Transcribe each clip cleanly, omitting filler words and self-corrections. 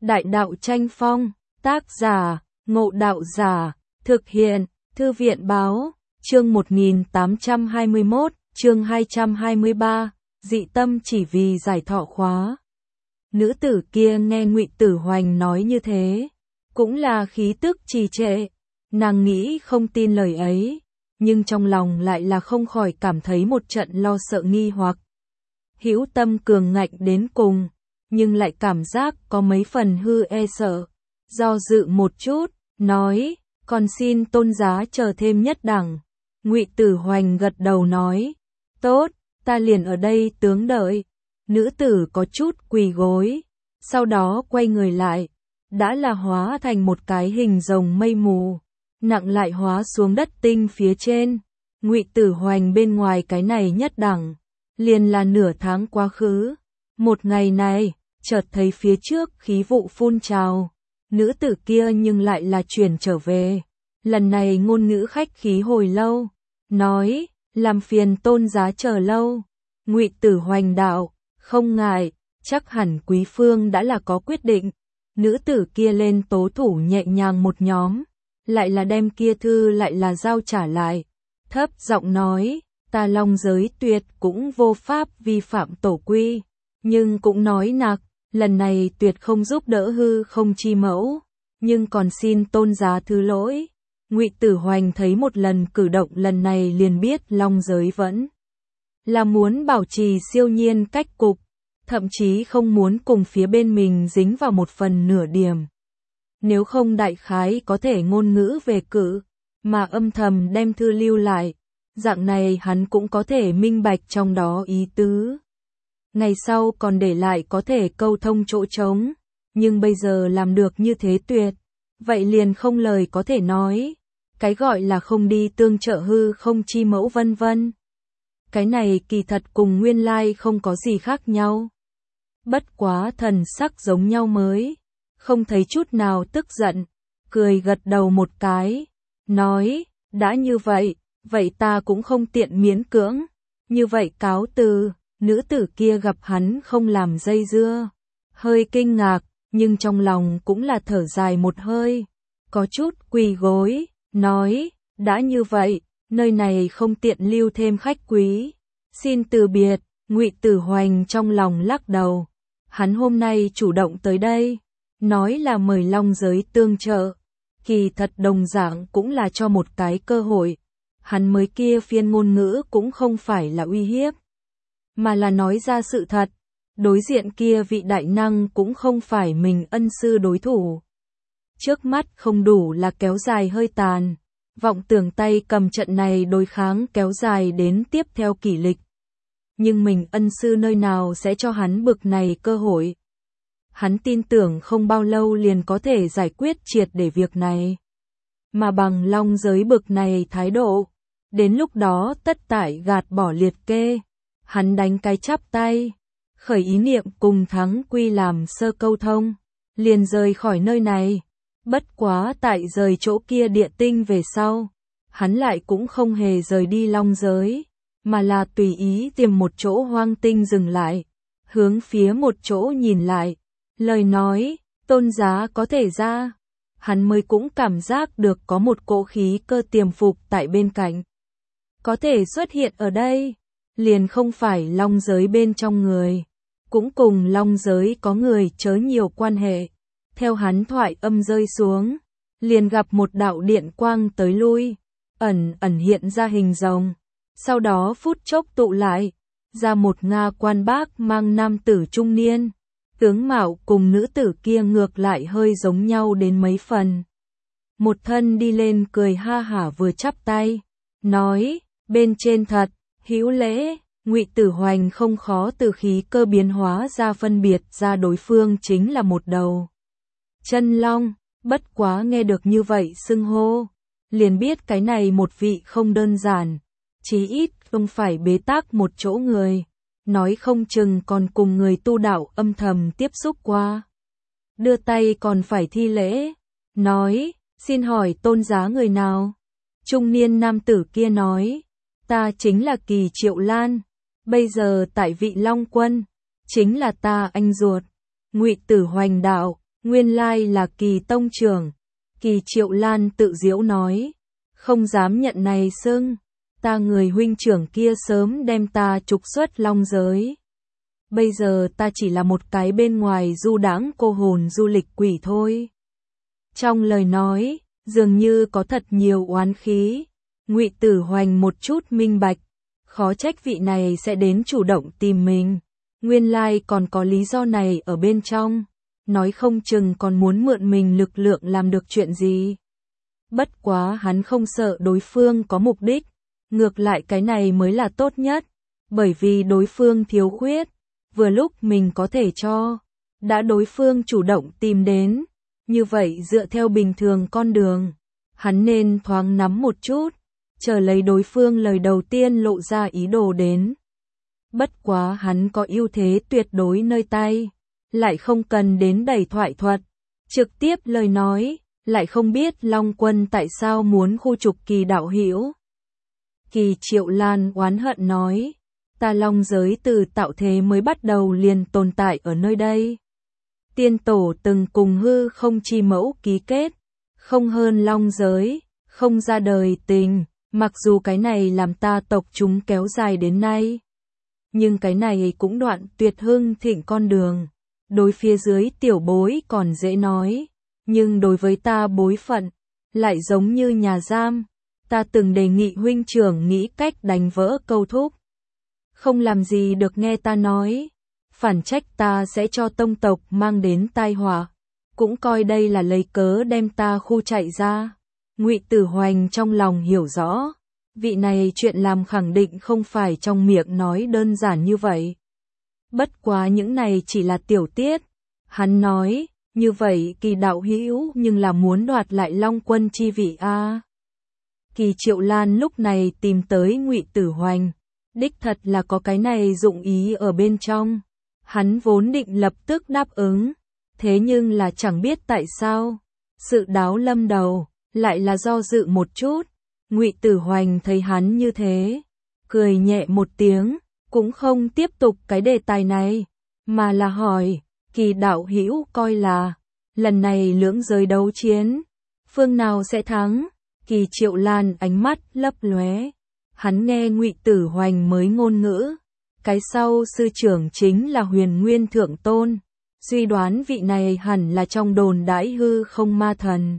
Đại đạo tranh phong, tác giả, Ngộ Đạo Giả, thực hiện, Thư viện Báo, chương 1821, chương 223, dị tâm chỉ vì giải thọ khóa. Nữ tử kia nghe Ngụy Tử Hoành nói như thế, cũng là khí tức trì trệ, nàng nghĩ không tin lời ấy, nhưng trong lòng lại là không khỏi cảm thấy một trận lo sợ nghi hoặc. Hữu tâm cường ngạnh đến cùng, nhưng lại cảm giác có mấy phần hư e sợ, do dự một chút, nói, còn xin tôn giá chờ thêm nhất đẳng. Ngụy Tử Hoành gật đầu nói, tốt, ta liền ở đây tướng đợi. Nữ tử có chút quỳ gối, sau đó quay người lại, đã là hóa thành một cái hình rồng mây mù, nặng lại hóa xuống đất tinh phía trên. Ngụy Tử Hoành bên ngoài cái này nhất đẳng, liền là nửa tháng quá khứ. Một ngày này, chợt thấy phía trước khí vụ phun trào, nữ tử kia nhưng lại là chuyển trở về. Lần này ngôn ngữ khách khí hồi lâu, nói, làm phiền tôn giá chờ lâu. Ngụy Tử Hoành đạo, không ngại, chắc hẳn quý phương đã là có quyết định. Nữ tử kia lên tố thủ nhẹ nhàng một nhóm, lại là đem kia thư lại là giao trả lại. Thấp giọng nói, ta Long giới tuyệt cũng vô pháp vi phạm tổ quy, nhưng cũng nói nặc, lần này tuyệt không giúp đỡ hư không chi mẫu, nhưng còn xin tôn giá thứ lỗi. Ngụy Tử Hoành thấy một lần cử động lần này liền biết Long giới vẫn là muốn bảo trì siêu nhiên cách cục, thậm chí không muốn cùng phía bên mình dính vào một phần nửa điểm. Nếu không đại khái có thể ngôn ngữ về cử, mà âm thầm đem thư lưu lại, dạng này hắn cũng có thể minh bạch trong đó ý tứ. Ngày sau còn để lại có thể câu thông chỗ trống, nhưng bây giờ làm được như thế tuyệt, vậy liền không lời có thể nói. Cái gọi là không đi tương trợ hư không chi mẫu vân vân. Cái này kỳ thật cùng nguyên lai không có gì khác nhau. Bất quá thần sắc giống nhau mới, không thấy chút nào tức giận, cười gật đầu một cái, nói, đã như vậy, vậy ta cũng không tiện miễn cưỡng, như vậy cáo từ. Nữ tử kia gặp hắn không làm dây dưa, hơi kinh ngạc, nhưng trong lòng cũng là thở dài một hơi, có chút quỳ gối, nói, đã như vậy, nơi này không tiện lưu thêm khách quý, xin từ biệt. Ngụy Tử Hoành trong lòng lắc đầu, hắn hôm nay chủ động tới đây, nói là mời Long giới tương trợ, kỳ thật đồng dạng cũng là cho một cái cơ hội, hắn mới kia phiên ngôn ngữ cũng không phải là uy hiếp, mà là nói ra sự thật, đối diện kia vị đại năng cũng không phải mình ân sư đối thủ. Trước mắt không đủ là kéo dài hơi tàn, vọng tưởng tay cầm trận này đối kháng kéo dài đến tiếp theo kỷ lịch. Nhưng mình ân sư nơi nào sẽ cho hắn bực này cơ hội. Hắn tin tưởng không bao lâu liền có thể giải quyết triệt để việc này. Mà bằng Long giới bực này thái độ, đến lúc đó tất tại gạt bỏ liệt kê. Hắn đánh cái chắp tay, khởi ý niệm cùng Thắng Quy làm sơ câu thông, liền rời khỏi nơi này. Bất quá tại rời chỗ kia địa tinh về sau, hắn lại cũng không hề rời đi Long giới, mà là tùy ý tìm một chỗ hoang tinh dừng lại, hướng phía một chỗ nhìn lại, lời nói, tôn giá có thể ra. Hắn mới cũng cảm giác được có một cỗ khí cơ tiềm phục tại bên cạnh, có thể xuất hiện ở đây, liền không phải Long giới bên trong người, cũng cùng Long giới có người chớ nhiều quan hệ. Theo hắn thoại âm rơi xuống, liền gặp một đạo điện quang tới lui, ẩn ẩn hiện ra hình rồng, sau đó phút chốc tụ lại, ra một Nga quan bác mang nam tử trung niên, tướng mạo cùng nữ tử kia ngược lại hơi giống nhau đến mấy phần. Một thân đi lên cười ha hả vừa chắp tay, nói, bên trên thật, hữu lễ. Ngụy Tử Hoành không khó từ khí cơ biến hóa ra phân biệt ra đối phương chính là một đầu chân long, bất quá nghe được như vậy xưng hô, liền biết cái này một vị không đơn giản, chí ít không phải bế tắc một chỗ người, nói không chừng còn cùng người tu đạo âm thầm tiếp xúc qua. Đưa tay còn phải thi lễ, nói, xin hỏi tôn giá người nào? Trung niên nam tử kia nói, ta chính là Kỳ Triệu Lan, bây giờ tại vị Long Quân, chính là ta anh ruột. Ngụy Tử Hoành đạo, Nguyên lai là Kỳ tông trưởng. Kỳ Triệu Lan tự giễu nói, không dám nhận này xưng, ta người huynh trưởng kia sớm đem ta trục xuất long giới. Bây giờ ta chỉ là một cái bên ngoài du đãng cô hồn du lịch quỷ thôi. Trong lời nói, dường như có thật nhiều oán khí. Ngụy Tử Hoành một chút minh bạch, khó trách vị này sẽ đến chủ động tìm mình. Nguyên lai còn có lý do này ở bên trong, nói không chừng còn muốn mượn mình lực lượng làm được chuyện gì. Bất quá hắn không sợ đối phương có mục đích, ngược lại cái này mới là tốt nhất, bởi vì đối phương thiếu khuyết, vừa lúc mình có thể cho. Đã đối phương chủ động tìm đến, như vậy dựa theo bình thường con đường, hắn nên thoáng nắm một chút, chờ lấy đối phương lời đầu tiên lộ ra ý đồ đến. Bất quá hắn có ưu thế tuyệt đối nơi tay, lại không cần đến đẩy thoại thuật, trực tiếp lời nói, lại không biết Long Quân tại sao muốn khu trục Kỳ đạo hữu. Kỳ Triệu Lan oán hận nói, ta long giới từ tạo thế mới bắt đầu liền tồn tại ở nơi đây. Tiên tổ từng cùng hư không chi mẫu ký kết, không hơn long giới, không ra đời tình, mặc dù cái này làm ta tộc chúng kéo dài đến nay. Nhưng cái này cũng đoạn tuyệt hưng thịnh con đường, đối phía dưới tiểu bối còn dễ nói, nhưng đối với ta bối phận, lại giống như nhà giam, ta từng đề nghị huynh trưởng nghĩ cách đánh vỡ câu thúc. Không làm gì được nghe ta nói, phản trách ta sẽ cho tông tộc mang đến tai họa, cũng coi đây là lấy cớ đem ta khu chạy ra. Ngụy Tử Hoành trong lòng hiểu rõ, vị này chuyện làm khẳng định không phải trong miệng nói đơn giản như vậy. Bất quá những này chỉ là tiểu tiết, hắn nói, như vậy Kỳ đạo hữu nhưng là muốn đoạt lại Long Quân chi vị a. Kỳ Triệu Lan lúc này tìm tới Ngụy Tử Hoành, đích thật là có cái này dụng ý ở bên trong. Hắn vốn định lập tức đáp ứng, thế nhưng là chẳng biết tại sao, sự đáo lâm đầu, lại là do dự một chút. Ngụy Tử Hoành thấy hắn như thế, cười nhẹ một tiếng, cũng không tiếp tục cái đề tài này, mà là hỏi, Kỳ đạo hữu coi là, lần này lưỡng giới đấu chiến, phương nào sẽ thắng? Kỳ Triệu Lan ánh mắt lấp lóe, hắn nghe Ngụy Tử Hoành mới ngôn ngữ, cái sau sư trưởng chính là Huyền Nguyên Thượng Tôn, suy đoán vị này hẳn là trong đồn đãi hư không ma thần.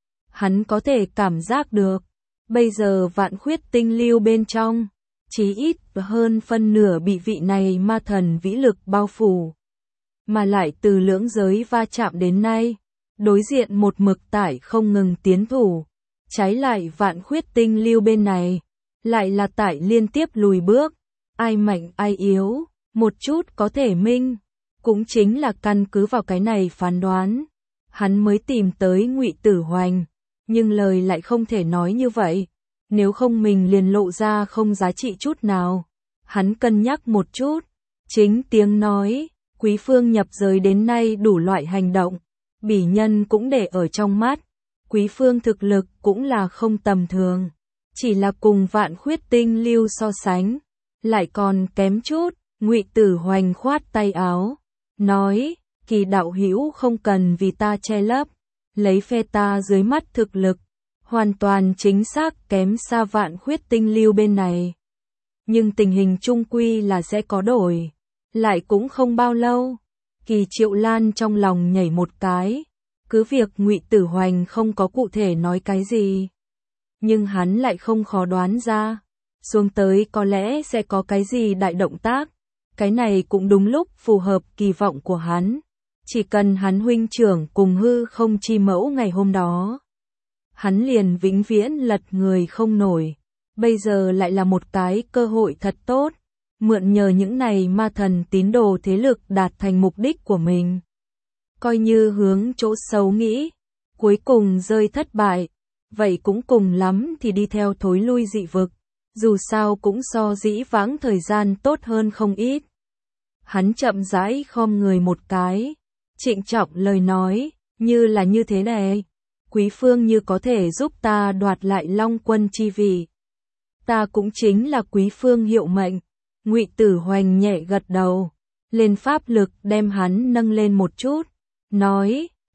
Hắn có thể cảm giác được, bây giờ vạn khuyết tinh lưu bên trong, chí ít hơn phân nửa bị vị này ma thần vĩ lực bao phủ. Mà lại từ lưỡng giới va chạm đến nay, đối diện một mực tải không ngừng tiến thủ, trái lại vạn khuyết tinh lưu bên này, lại là tải liên tiếp lùi bước, ai mạnh ai yếu, một chút có thể minh, cũng chính là căn cứ vào cái này phán đoán, hắn mới tìm tới Ngụy Tử Hoành, nhưng lời lại không thể nói như vậy, nếu không mình liền lộ ra không giá trị chút nào. Hắn cân nhắc một chút, chính tiếng nói, Quý Phương nhập giới đến nay đủ loại hành động, bỉ nhân cũng để ở trong mắt, Quý Phương thực lực cũng là không tầm thường, chỉ là cùng vạn khuyết tinh lưu so sánh, lại còn kém chút. Ngụy Tử Hoành khoát tay áo, nói, Kỳ đạo hữu không cần vì ta che lấp, lấy phe ta dưới mắt thực lực, hoàn toàn chính xác kém xa vạn khuyết tinh lưu bên này. Nhưng tình hình chung quy là sẽ có đổi, lại cũng không bao lâu. Kỳ Triệu Lan trong lòng nhảy một cái, cứ việc Ngụy Tử Hoành không có cụ thể nói cái gì, nhưng hắn lại không khó đoán ra, xuống tới có lẽ sẽ có cái gì đại động tác. Cái này cũng đúng lúc phù hợp kỳ vọng của hắn. Chỉ cần hắn huynh trưởng cùng hư không chi mẫu ngày hôm đó, hắn liền vĩnh viễn lật người không nổi. Bây giờ lại là một cái cơ hội thật tốt, mượn nhờ những này ma thần tín đồ thế lực đạt thành mục đích của mình. Coi như hướng chỗ xấu nghĩ, cuối cùng rơi thất bại, vậy cũng cùng lắm thì đi theo thối lui dị vực, dù sao cũng so dĩ vãng thời gian tốt hơn không ít. Hắn chậm rãi khom người một cái, trịnh trọng lời nói, như là như thế này, Quý Phương như có thể giúp ta đoạt lại Long Quân chi vị, ta cũng chính là Quý Phương hiệu mệnh. Ngụy Tử Hoành nhẹ gật đầu, lên pháp lực đem hắn nâng lên một chút, nói,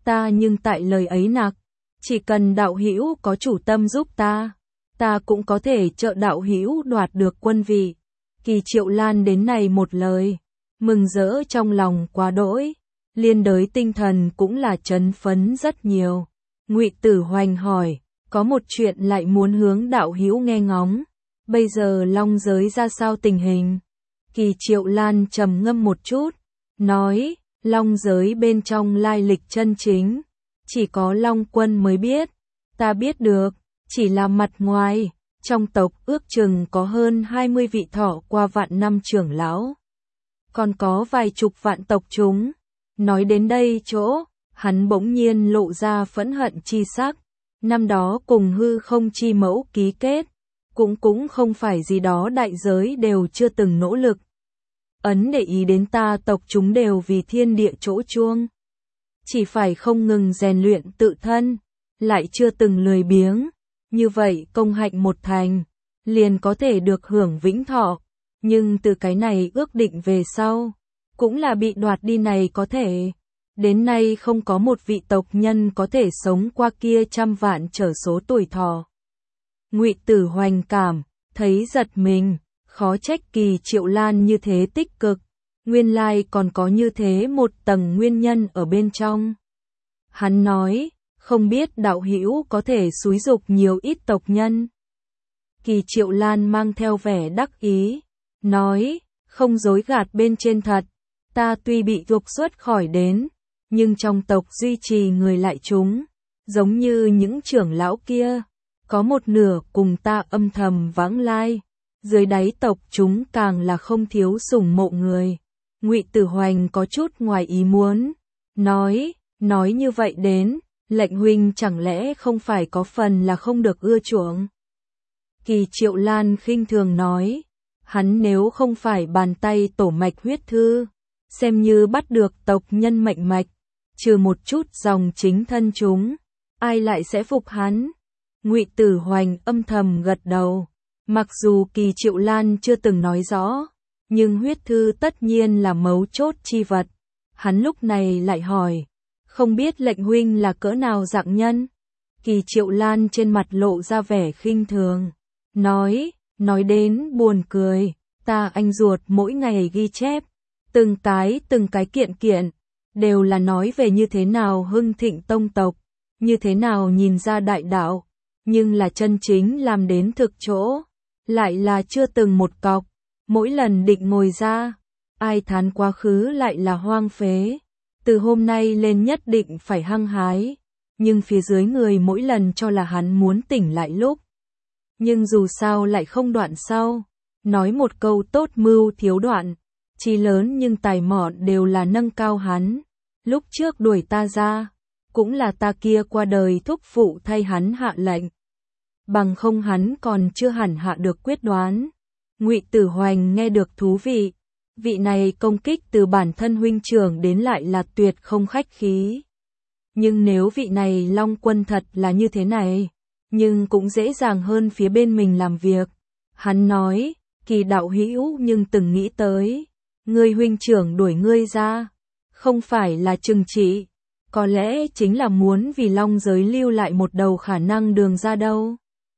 ta nhưng tại lời ấy nặc, chỉ cần đạo hữu có chủ tâm giúp ta cũng có thể trợ đạo hữu đoạt được quân vị. Kỳ Triệu Lan đến này một lời, mừng rỡ trong lòng quá đỗi, liên đới tinh thần cũng là chấn phấn rất nhiều. Ngụy Tử Hoành hỏi, có một chuyện lại muốn hướng đạo hữu nghe ngóng, bây giờ Long giới ra sao tình hình? Kỳ Triệu Lan trầm ngâm một chút, nói, Long giới bên trong lai lịch chân chính, chỉ có Long quân mới biết, ta biết được, chỉ là mặt ngoài, trong tộc ước chừng có hơn 20 vị thọ qua vạn năm trưởng lão, còn có vài chục vạn tộc chúng. Nói đến đây chỗ, hắn bỗng nhiên lộ ra phẫn hận chi sắc, năm đó cùng hư không chi mẫu ký kết, cũng không phải gì đó đại giới đều chưa từng nỗ lực. Ấn để ý đến ta tộc chúng đều vì thiên địa chỗ chuông. Chỉ phải không ngừng rèn luyện tự thân, lại chưa từng lười biếng. Như vậy công hạnh một thành, liền có thể được hưởng vĩnh thọ. Nhưng từ cái này ước định về sau, cũng là bị đoạt đi này có thể. Đến nay không có một vị tộc nhân có thể sống qua kia 100 vạn trở số tuổi thọ. Ngụy Tử Hoành cảm, thấy giật mình, khó trách Kỳ Triệu Lan như thế tích cực, nguyên lai còn có như thế một tầng nguyên nhân ở bên trong. Hắn nói, không biết đạo hữu có thể xúi giục nhiều ít tộc nhân. Kỳ Triệu Lan mang theo vẻ đắc ý, nói, không dối gạt bên trên thật, ta tuy bị trục xuất khỏi đến, nhưng trong tộc duy trì người lại chúng, giống như những trưởng lão kia, có một nửa cùng ta âm thầm vãng lai, dưới đáy tộc chúng càng là không thiếu sủng mộ người. Ngụy Tử Hoành có chút ngoài ý muốn, nói như vậy đến, lệnh huynh chẳng lẽ không phải có phần là không được ưa chuộng? Kỳ Triệu Lan khinh thường nói, hắn nếu không phải bàn tay tổ mạch huyết thư, xem như bắt được tộc nhân mệnh mạch, trừ một chút dòng chính thân chúng, ai lại sẽ phục hắn? Ngụy Tử Hoành âm thầm gật đầu, mặc dù Kỳ Triệu Lan chưa từng nói rõ, nhưng huyết thư tất nhiên là mấu chốt chi vật. Hắn lúc này lại hỏi, không biết lệnh huynh là cỡ nào dạng nhân? Kỳ Triệu Lan trên mặt lộ ra vẻ khinh thường, nói đến buồn cười, ta anh ruột mỗi ngày ghi chép, từng cái kiện, đều là nói về như thế nào hưng thịnh tông tộc, như thế nào nhìn ra đại đạo, nhưng là chân chính làm đến thực chỗ, lại là chưa từng một cọc, mỗi lần định ngồi ra, ai thán quá khứ lại là hoang phế, từ hôm nay lên nhất định phải hăng hái, nhưng phía dưới người mỗi lần cho là hắn muốn tỉnh lại lúc. Nhưng dù sao lại không đoạn sau, nói một câu tốt mưu thiếu đoạn, chí lớn nhưng tài mọn đều là nâng cao hắn, lúc trước đuổi ta ra, cũng là ta kia qua đời thúc phụ thay hắn hạ lệnh. Bằng không hắn còn chưa hẳn hạ được quyết đoán. Ngụy Tử Hoành nghe được thú vị, vị này công kích từ bản thân huynh trưởng đến lại là tuyệt không khách khí. Nhưng nếu vị này Long quân thật là như thế này, nhưng cũng dễ dàng hơn phía bên mình làm việc. Hắn nói, Kỳ đạo hữu nhưng từng nghĩ tới, ngươi huynh trưởng đuổi ngươi ra, không phải là trừng trị, có lẽ chính là muốn vì Long giới lưu lại một đầu khả năng đường ra đâu.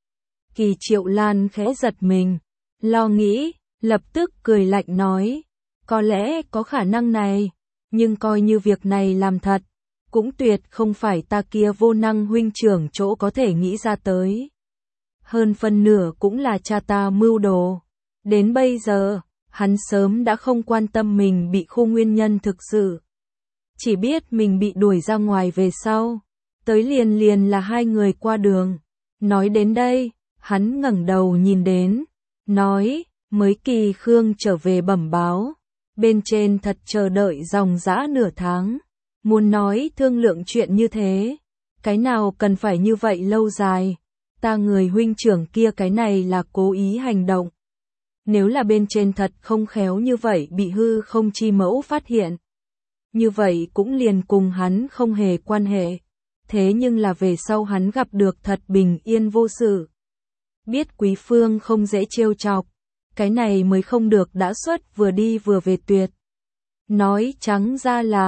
Kỳ Triệu Lan khẽ giật mình, lo nghĩ, lập tức cười lạnh nói, có lẽ có khả năng này, nhưng coi như việc này làm thật, cũng tuyệt không phải ta kia vô năng huynh trưởng chỗ có thể nghĩ ra tới. Hơn phân nửa cũng là cha ta mưu đồ. Đến bây giờ, hắn sớm đã không quan tâm mình bị khu nguyên nhân thực sự. Chỉ biết mình bị đuổi ra ngoài về sau, tới liền là hai người qua đường. Nói đến đây, hắn ngẩng đầu nhìn đến, nói, mới Kỳ Khương trở về bẩm báo, bên trên thật chờ đợi dòng dã nửa tháng, muốn nói thương lượng chuyện như thế, cái nào cần phải như vậy lâu dài, ta người huynh trưởng kia cái này là cố ý hành động. Nếu là bên trên thật không khéo như vậy bị hư không chi mẫu phát hiện, như vậy cũng liền cùng hắn không hề quan hệ, thế nhưng là về sau hắn gặp được thật bình yên vô sự. Biết quý phương không dễ trêu chọc, cái này mới không được đã xuất vừa đi vừa về tuyệt. Nói trắng ra là,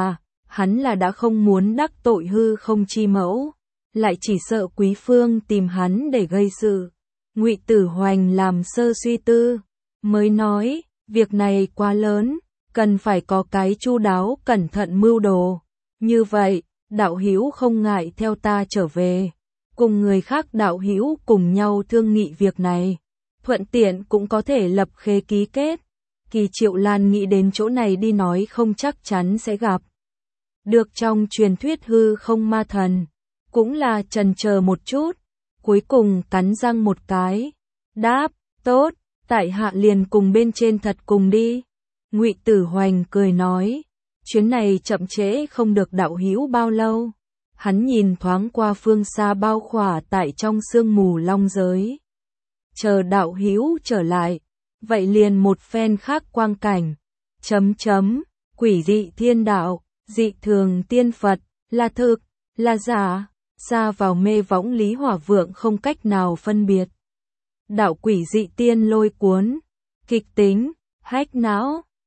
hắn là đã không muốn đắc tội hư không chi mẫu, lại chỉ sợ Quý Phương tìm hắn để gây sự. Ngụy Tử Hoành làm sơ suy tư, mới nói, việc này quá lớn, cần phải có cái chu đáo cẩn thận mưu đồ. Như vậy, đạo hữu không ngại theo ta trở về, cùng người khác đạo hữu cùng nhau thương nghị việc này, thuận tiện cũng có thể lập khế ký kết. Kỳ Triệu Lan nghĩ đến chỗ này đi nói không chắc chắn sẽ gặp được trong truyền thuyết hư không ma thần, cũng là chần chờ một chút, cuối cùng cắn răng một cái, đáp, tốt, tại hạ liền cùng bên trên thật cùng đi. Ngụy Tử Hoành cười nói, chuyến này chậm trễ không được đạo hữu bao lâu. Hắn nhìn thoáng qua phương xa bao khỏa tại trong sương mù long giới. Chờ đạo hữu trở lại, vậy liền một phen khác quang cảnh. Quỷ dị thiên đạo, dị thường tiên Phật, là thực, là giả, xa vào mê võng Lý Hỏa Vượng không cách nào phân biệt. Đạo quỷ dị tiên lôi cuốn, kịch tính, hách não.